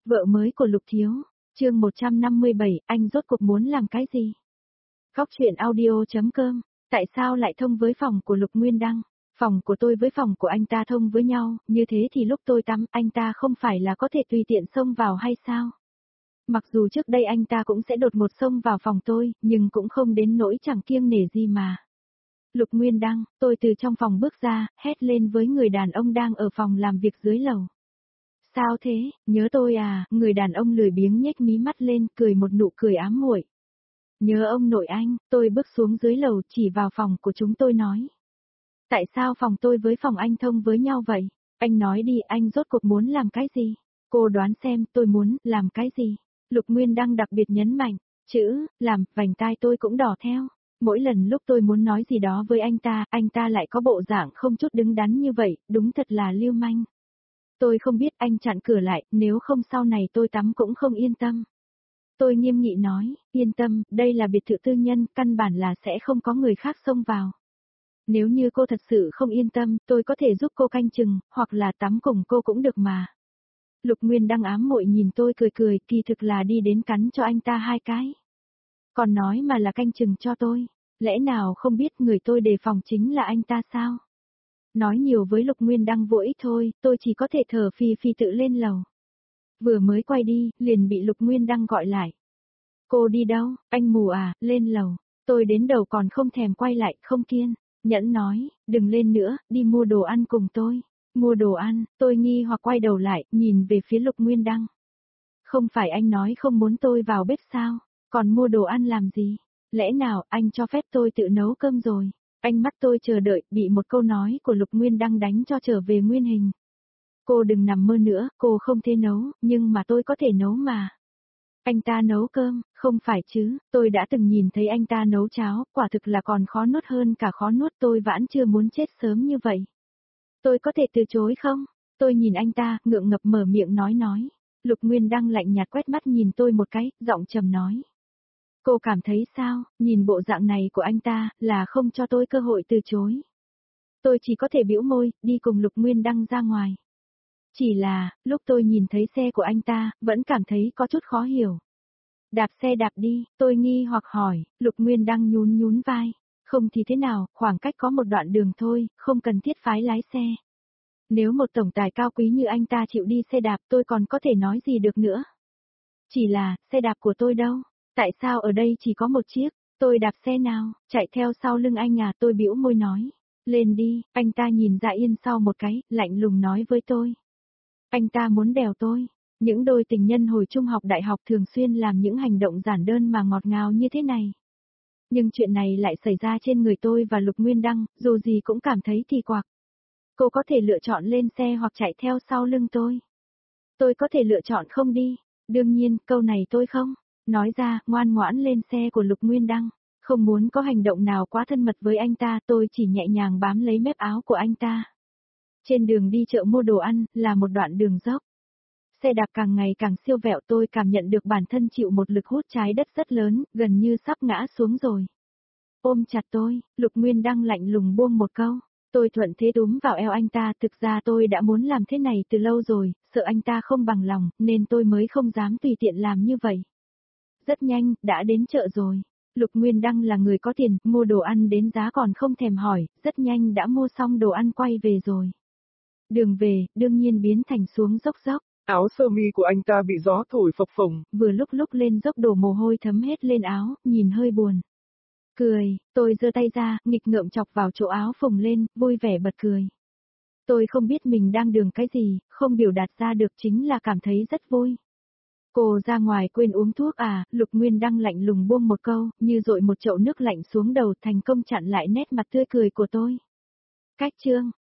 Vợ mới của Lục Thiếu, chương 157, anh rốt cuộc muốn làm cái gì? Góc truyện audio.com, tại sao lại thông với phòng của Lục Nguyên Đăng? Phòng của tôi với phòng của anh ta thông với nhau, như thế thì lúc tôi tắm anh ta không phải là có thể tùy tiện xông vào hay sao? Mặc dù trước đây anh ta cũng sẽ đột ngột xông vào phòng tôi, nhưng cũng không đến nỗi chẳng kiêng nể gì mà. Lục Nguyên Đăng, tôi từ trong phòng bước ra, hét lên với người đàn ông đang ở phòng làm việc dưới lầu. Sao thế, nhớ tôi à, người đàn ông lười biếng nhếch mí mắt lên, cười một nụ cười ám muội. Nhớ ông nội anh, tôi bước xuống dưới lầu chỉ vào phòng của chúng tôi nói. Tại sao phòng tôi với phòng anh thông với nhau vậy? Anh nói đi, anh rốt cuộc muốn làm cái gì? Cô đoán xem tôi muốn làm cái gì? Lục Nguyên Đăng đặc biệt nhấn mạnh, chữ, làm, vành tai tôi cũng đỏ theo. Mỗi lần lúc tôi muốn nói gì đó với anh ta lại có bộ dạng không chút đứng đắn như vậy, đúng thật là lưu manh. Tôi không biết anh chặn cửa lại, nếu không sau này tôi tắm cũng không yên tâm. Tôi nghiêm nghị nói, yên tâm, đây là biệt thự tư nhân, căn bản là sẽ không có người khác xông vào. Nếu như cô thật sự không yên tâm, tôi có thể giúp cô canh chừng, hoặc là tắm cùng cô cũng được mà. Lục Nguyên Đăng ám muội nhìn tôi cười cười, kỳ thực là đi đến cắn cho anh ta 2 cái. Còn nói mà là canh chừng cho tôi, lẽ nào không biết người tôi đề phòng chính là anh ta sao? Nói nhiều với Lục Nguyên Đăng vô ích thôi, tôi chỉ có thể thở phì phì tự lên lầu. Vừa mới quay đi, liền bị Lục Nguyên Đăng gọi lại. Cô đi đâu, anh mù à, lên lầu. Tôi đến đầu còn không thèm quay lại, không kiên. Nhẫn nói, đừng lên nữa, đi mua đồ ăn cùng tôi. Mua đồ ăn, tôi nghi hoặc quay đầu lại, nhìn về phía Lục Nguyên Đăng. Không phải anh nói không muốn tôi vào bếp sao, còn mua đồ ăn làm gì? Lẽ nào anh cho phép tôi tự nấu cơm rồi? Anh mắt tôi chờ đợi, bị một câu nói của Lục Nguyên Đăng đánh cho trở về nguyên hình. Cô đừng nằm mơ nữa, cô không thể nấu, nhưng mà tôi có thể nấu mà. Anh ta nấu cơm, không phải chứ, tôi đã từng nhìn thấy anh ta nấu cháo, quả thực là còn khó nuốt hơn cả khó nuốt, tôi vẫn chưa muốn chết sớm như vậy. Tôi có thể từ chối không? Tôi nhìn anh ta, ngượng ngập mở miệng nói. Lục Nguyên Đăng lạnh nhạt quét mắt nhìn tôi một cái, giọng trầm nói. Cô cảm thấy sao, nhìn bộ dạng này của anh ta, là không cho tôi cơ hội từ chối. Tôi chỉ có thể bĩu môi, đi cùng Lục Nguyên Đăng ra ngoài. Chỉ là, lúc tôi nhìn thấy xe của anh ta, vẫn cảm thấy có chút khó hiểu. Đạp xe đạp đi, tôi nghi hoặc hỏi, Lục Nguyên Đăng nhún vai. Không thì thế nào, khoảng cách có một đoạn đường thôi, không cần thiết phái lái xe. Nếu một tổng tài cao quý như anh ta chịu đi xe đạp tôi còn có thể nói gì được nữa. Chỉ là, xe đạp của tôi đâu? Tại sao ở đây chỉ có một chiếc? Tôi đạp xe nào? Chạy theo sau lưng anh à, tôi bĩu môi nói. Lên đi, anh ta nhìn Dạ Yên sau một cái, lạnh lùng nói với tôi. Anh ta muốn đèo tôi. Những đôi tình nhân hồi trung học đại học thường xuyên làm những hành động giản đơn mà ngọt ngào như thế này. Nhưng chuyện này lại xảy ra trên người tôi và Lục Nguyên Đăng, dù gì cũng cảm thấy kỳ quặc. Cô có thể lựa chọn lên xe hoặc chạy theo sau lưng tôi. Tôi có thể lựa chọn không đi. Đương nhiên, câu này tôi không. Nói ra, ngoan ngoãn lên xe của Lục Nguyên Đăng. Không muốn có hành động nào quá thân mật với anh ta, tôi chỉ nhẹ nhàng bám lấy mép áo của anh ta. Trên đường đi chợ mua đồ ăn, là một đoạn đường dốc. Xe đạp càng ngày càng siêu vẹo, tôi cảm nhận được bản thân chịu một lực hút trái đất rất lớn, gần như sắp ngã xuống rồi. Ôm chặt tôi, Lục Nguyên Đăng lạnh lùng buông một câu. Tôi thuận thế túm vào eo anh ta, thực ra tôi đã muốn làm thế này từ lâu rồi, sợ anh ta không bằng lòng, nên tôi mới không dám tùy tiện làm như vậy. Rất nhanh, đã đến chợ rồi. Lục Nguyên Đăng là người có tiền, mua đồ ăn đến giá còn không thèm hỏi, rất nhanh đã mua xong đồ ăn quay về rồi. Đường về, đương nhiên biến thành xuống dốc. Áo sơ mi của anh ta bị gió thổi phập phồng. Vừa lúc lên dốc đổ mồ hôi thấm hết lên áo, nhìn hơi buồn. Cười, tôi giơ tay ra, nghịch ngợm chọc vào chỗ áo phồng lên, vui vẻ bật cười. Tôi không biết mình đang đường cái gì, không biểu đạt ra được chính là cảm thấy rất vui. Cô ra ngoài quên uống thuốc à, Lục Nguyên Đăng lạnh lùng buông một câu, như dội một chậu nước lạnh xuống đầu thành công chặn lại nét mặt tươi cười của tôi. Cách chương.